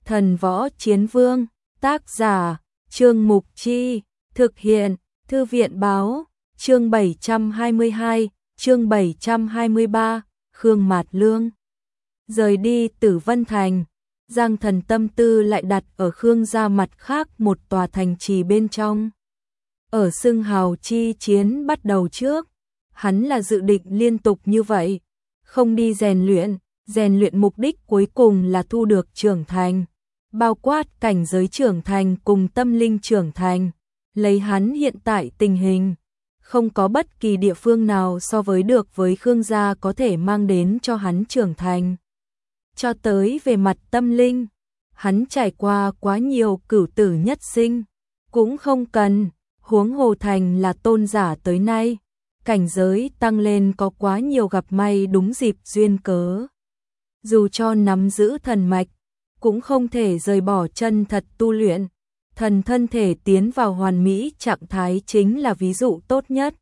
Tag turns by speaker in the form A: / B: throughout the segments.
A: Thần Võ Chiến Vương, tác giả, Trương Mục Chi, thực hiện, Thư viện Báo, chương 722, chương 723, Khương Mạt Lương. Rời đi Tử Vân Thành, Giang Thần tâm tư lại đặt ở Khương gia mặt khác một tòa thành trì bên trong. Ở xưng hào chi chiến bắt đầu trước, hắn là dự định liên tục như vậy, không đi rèn luyện mục đích cuối cùng là thu được trưởng thành, bao quát cảnh giới trưởng thành cùng tâm linh trưởng thành. Lấy hắn hiện tại tình hình, không có bất kỳ địa phương nào so với được với Khương gia có thể mang đến cho hắn trưởng thành. Cho tới về mặt tâm linh, hắn trải qua quá nhiều cửu tử nhất sinh, cũng không cần, huống hồ thành là tôn giả tới nay, cảnh giới tăng lên có quá nhiều gặp may đúng dịp duyên cớ. Dù cho nắm giữ thần mạch, cũng không thể rời bỏ chân thật tu luyện, thần thân thể tiến vào hoàn mỹ trạng thái chính là ví dụ tốt nhất.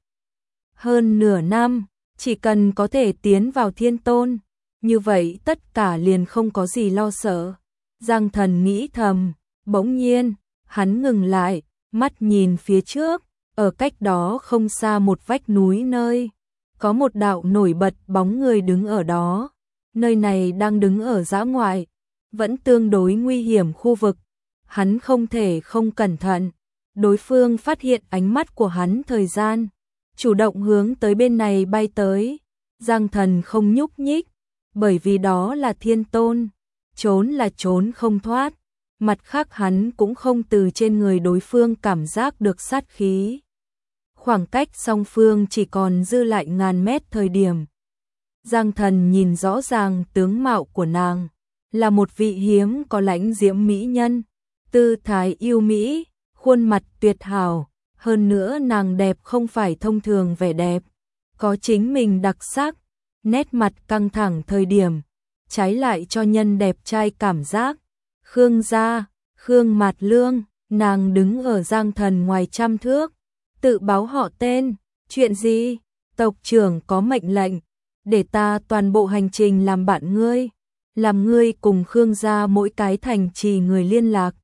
A: Hơn nửa năm, chỉ cần có thể tiến vào thiên tôn, như vậy tất cả liền không có gì lo sợ. Giang Thần nghĩ thầm, bỗng nhiên, hắn ngừng lại, mắt nhìn phía trước, ở cách đó không xa một vách núi nơi, có một đạo nổi bật bóng người đứng ở đó. Nơi này đang đứng ở dã ngoại, vẫn tương đối nguy hiểm khu vực. Hắn không thể không cẩn thận, đối phương phát hiện ánh mắt của hắn thời gian, chủ động hướng tới bên này bay tới. Giang Thần không nhúc nhích, bởi vì đó là thiên tôn, trốn là trốn không thoát. Mặt khác hắn cũng không từ trên người đối phương cảm giác được sát khí. Khoảng cách song phương chỉ còn dư lại ngàn mét thời điểm. Giang Thần nhìn rõ ràng tướng mạo của nàng, là một vị hiếm có lãnh diễm mỹ nhân, tư thái yêu mỹ, khuôn mặt tuyệt hảo, hơn nữa nàng đẹp không phải thông thường vẻ đẹp, có chính mình đặc sắc, nét mặt căng thẳng thời điểm, trái lại cho nhân đẹp trai cảm giác. Khương gia, Khương Mạt Lương, nàng đứng ở Giang Thần ngoài trăm thước, tự báo họ tên, chuyện gì? Tộc trưởng có mệnh lệnh, để ta toàn bộ hành trình làm bạn ngươi, làm ngươi cùng Khương gia mỗi cái thành trì người liên lạc.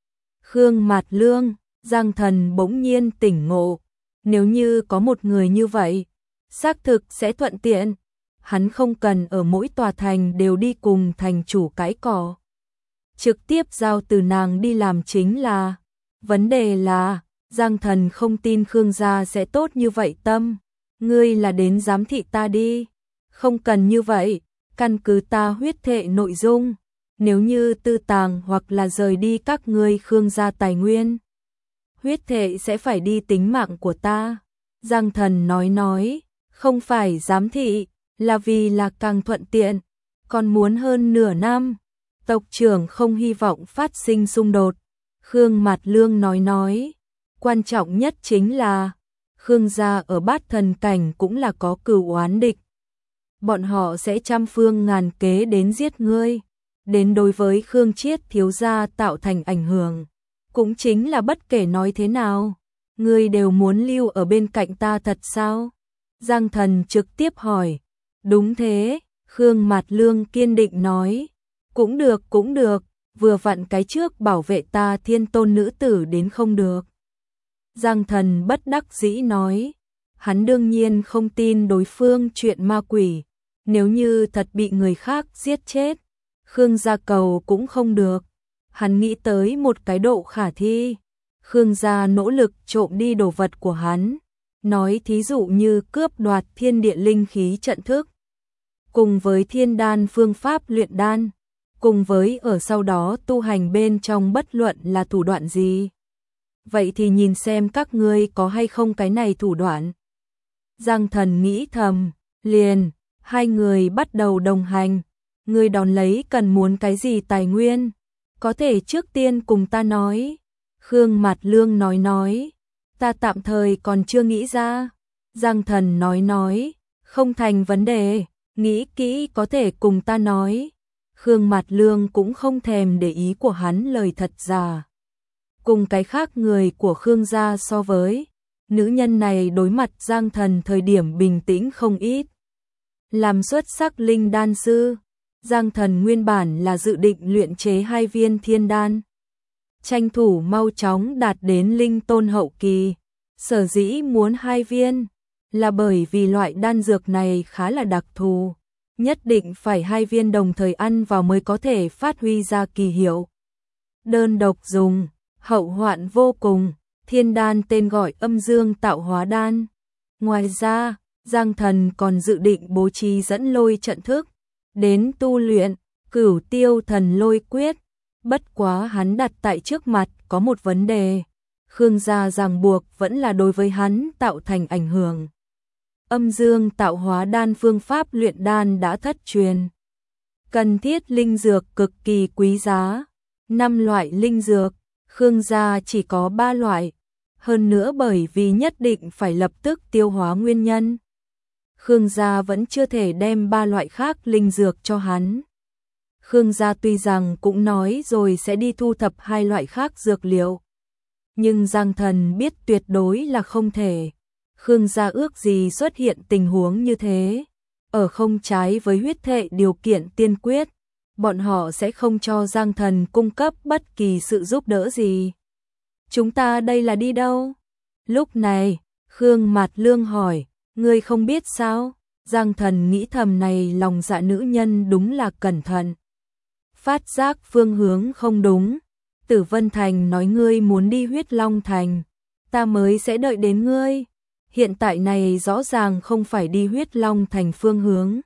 A: Khương Mạt Lương, Giang Thần bỗng nhiên tỉnh ngộ, nếu như có một người như vậy, xác thực sẽ thuận tiện, hắn không cần ở mỗi tòa thành đều đi cùng thành chủ cãi cọ. Trực tiếp giao từ nàng đi làm chính là, vấn đề là, Giang Thần không tin Khương gia sẽ tốt như vậy tâm, ngươi là đến giám thị ta đi, không cần như vậy, căn cứ ta huyết thệ nội dung, nếu như tư tàng hoặc là rời đi các ngươi Khương gia tài nguyên, huyết thệ sẽ phải đi tính mạng của ta. Giang Thần nói, không phải giám thị, là vì là càng thuận tiện, còn muốn hơn nửa năm, tộc trưởng không hy vọng phát sinh xung đột. Khương Mạt Lương nói, quan trọng nhất chính là, Khương gia ở Bát Thần cảnh cũng là có cừu oán địch. Bọn họ sẽ trăm phương ngàn kế đến giết ngươi, đến đối với Khương Chiết thiếu gia tạo thành ảnh hưởng. Cũng chính là bất kể nói thế nào, ngươi đều muốn lưu ở bên cạnh ta thật sao? Giang Thần trực tiếp hỏi. Đúng thế, Khương Mạt Lương kiên định nói. Cũng được, vừa vặn cái trước bảo vệ ta thiên tôn nữ tử đến không được. Giang Thần bất đắc dĩ nói. Hắn đương nhiên không tin đối phương chuyện ma quỷ. Nếu như thật bị người khác giết chết, Khương gia cầu cũng không được. Hắn nghĩ tới một cái độ khả thi. Khương gia nỗ lực trộm đi đồ vật của hắn. Nói thí dụ như cướp đoạt thiên địa linh khí trận thức. Cùng với thiên đan phương pháp luyện đan. Cùng với ở sau đó tu hành bên trong bất luận là thủ đoạn gì. Vậy thì nhìn xem các ngươi có hay không cái này thủ đoạn. Giang Thần nghĩ thầm, liền, hai người bắt đầu đồng hành. Ngươi đón lấy cần muốn cái gì tài nguyên, có thể trước tiên cùng ta nói. Khương Mạt Lương nói, ta tạm thời còn chưa nghĩ ra. Giang Thần nói, không thành vấn đề, nghĩ kỹ có thể cùng ta nói. Khương Mạt Lương cũng không thèm để ý của hắn lời thật giả. Cùng cái khác người của Khương gia so với, nữ nhân này đối mặt Giang Thần thời điểm bình tĩnh không ít. Làm xuất sắc linh đan sư, Giang Thần nguyên bản là dự định luyện chế 2 viên thiên đan, tranh thủ mau chóng đạt đến linh tôn hậu kỳ. Sở dĩ muốn 2 viên là bởi vì loại đan dược này khá là đặc thù, nhất định phải 2 viên đồng thời ăn vào mới có thể phát huy ra kỳ hiệu. Đơn độc dùng, hậu hoạn vô cùng. Thiên đan tên gọi Âm Dương Tạo Hóa Đan. Ngoài ra, Giang Thần còn dự định bố trí dẫn lôi trận thức đến tu luyện Cửu Tiêu Thần Lôi Quyết. Bất quá hắn đặt tại trước mặt có một vấn đề, Khương gia ràng buộc vẫn là đối với hắn tạo thành ảnh hưởng. Âm Dương Tạo Hóa Đan phương pháp luyện đan đã thất truyền, cần thiết linh dược cực kỳ quý giá, 5 loại linh dược, Khương gia chỉ có 3 loại, hơn nữa bởi vì nhất định phải lập tức tiêu hóa nguyên nhân, Khương gia vẫn chưa thể đem 3 loại khác linh dược cho hắn. Khương gia tuy rằng cũng nói rồi sẽ đi thu thập 2 loại khác dược liệu, nhưng Giang Thần biết tuyệt đối là không thể. Khương gia ước gì xuất hiện tình huống như thế, ở không trái với huyết thệ điều kiện tiên quyết, bọn họ sẽ không cho Giang Thần cung cấp bất kỳ sự giúp đỡ gì. Chúng ta đây là đi đâu? Lúc này, Khương Mạt Lương hỏi, ngươi không biết sao? Giang Thần nghĩ thầm, này lòng dạ nữ nhân đúng là cẩn thận. Phát giác phương hướng không đúng, Tử Vân Thành nói ngươi muốn đi Huyết Long Thành, ta mới sẽ đợi đến ngươi. Hiện tại này rõ ràng không phải đi Huyết Long Thành phương hướng.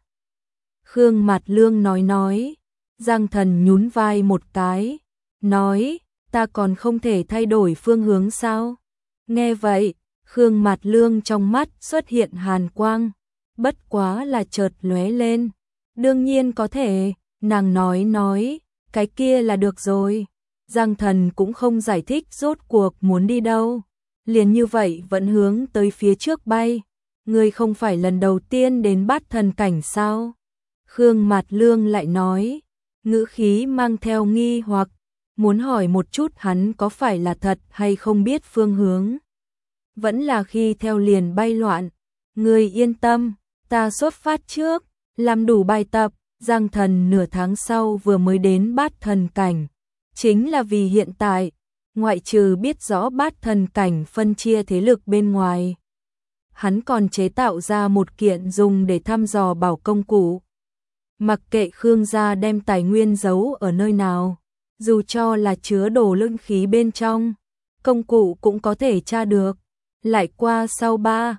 A: Khương Mạt Lương nói, Giang Thần nhún vai một cái, nói, ta còn không thể thay đổi phương hướng sao? Nghe vậy, Khương Mạt Lương trong mắt xuất hiện hàn quang, bất quá là chợt lóe lên. Đương nhiên có thể, nàng nói, cái kia là được rồi. Giang Thần cũng không giải thích rốt cuộc muốn đi đâu, liền như vậy vẫn hướng tới phía trước bay. Ngươi không phải lần đầu tiên đến Bát Thần cảnh sao? Khương Mạt Lương lại nói, ngữ khí mang theo nghi hoặc, muốn hỏi một chút hắn có phải là thật hay không biết phương hướng. Vẫn là khi theo liền bay loạn. Ngươi yên tâm, ta xuất phát trước, làm đủ bài tập. Giang Thần nửa tháng sau vừa mới đến Bát Thần cảnh, chính là vì hiện tại, ngoại trừ biết rõ Bát Thần cảnh phân chia thế lực bên ngoài, hắn còn chế tạo ra một kiện dùng để thăm dò bảo công cụ. Mặc kệ Khương gia đem tài nguyên giấu ở nơi nào, dù cho là chứa đồ linh khí bên trong, công cụ cũng có thể tra được. Lại qua sau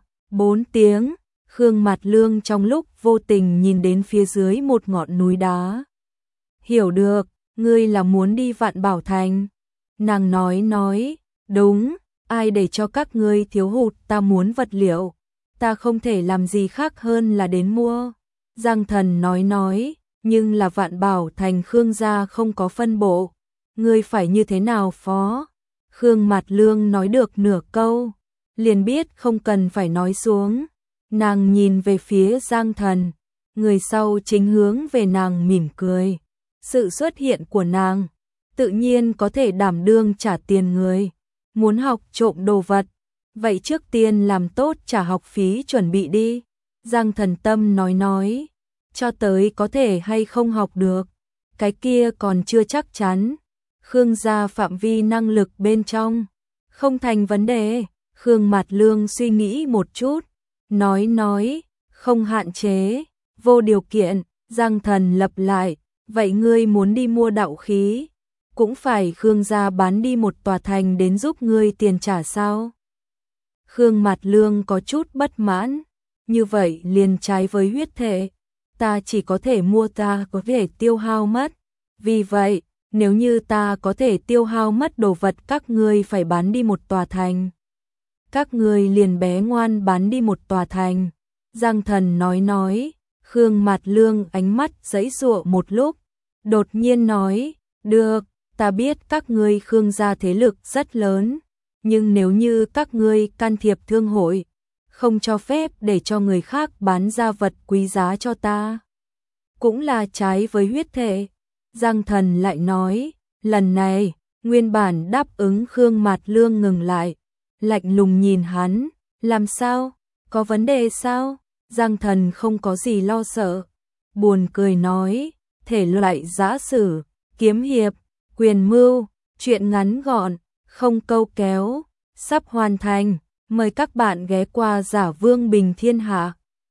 A: 3-4 tiếng, Khương Mạt Lương trong lúc vô tình nhìn đến phía dưới một ngọn núi đá. Hiểu được, ngươi là muốn đi Vạn Bảo Thành. Nàng nói, đúng, ai để cho các ngươi thiếu hụt, ta muốn vật liệu, ta không thể làm gì khác hơn là đến mua. Giang Thần nói, nhưng là Vạn Bảo Thành Khương gia không có phân bộ, ngươi phải như thế nào phó? Khương Mạt Lương nói được nửa câu, liền biết không cần phải nói xuống. Nàng nhìn về phía Giang Thần, người sau chính hướng về nàng mỉm cười. Sự xuất hiện của nàng, tự nhiên có thể đảm đương trả tiền người. Muốn học trộm đồ vật, vậy trước tiên làm tốt trả học phí chuẩn bị đi. Giang Thần tâm nói, cho tới có thể hay không học được, cái kia còn chưa chắc chắn. Khương gia phạm vi năng lực bên trong, không thành vấn đề. Khương Mạt Lương suy nghĩ một chút, nói, không hạn chế, vô điều kiện. Giang Thần lặp lại, vậy ngươi muốn đi mua đạo khí, cũng phải Khương gia bán đi một tòa thành đến giúp ngươi tiền trả sao? Khương Mạt Lương có chút bất mãn, như vậy liền trái với huyết thể, ta chỉ có thể mua, ta có thể tiêu hao mất. Vì vậy, nếu như ta có thể tiêu hao mất đồ vật, các ngươi phải bán đi một tòa thành. Các ngươi liền bé ngoan bán đi một tòa thành. Giang Thần nói, Khương Mạt Lương ánh mắt giãy giụa một lúc, đột nhiên nói, được, ta biết các ngươi Khương gia thế lực rất lớn, nhưng nếu như các ngươi can thiệp thương hội, không cho phép để cho người khác bán ra vật quý giá cho ta, cũng là trái với huyết thể. Giang Thần lại nói, lần này, nguyên bản đáp ứng Khương Mạt Lương ngừng lại, lạnh lùng nhìn hắn, làm sao, có vấn đề sao? Giang Thần không có gì lo sợ, buồn cười nói, thể loại giã sử, kiếm hiệp, quyền mưu, truyện ngắn gọn, không câu kéo, sắp hoàn thành. Mời các bạn ghé qua Giả Vương Bình Thiên Hạ.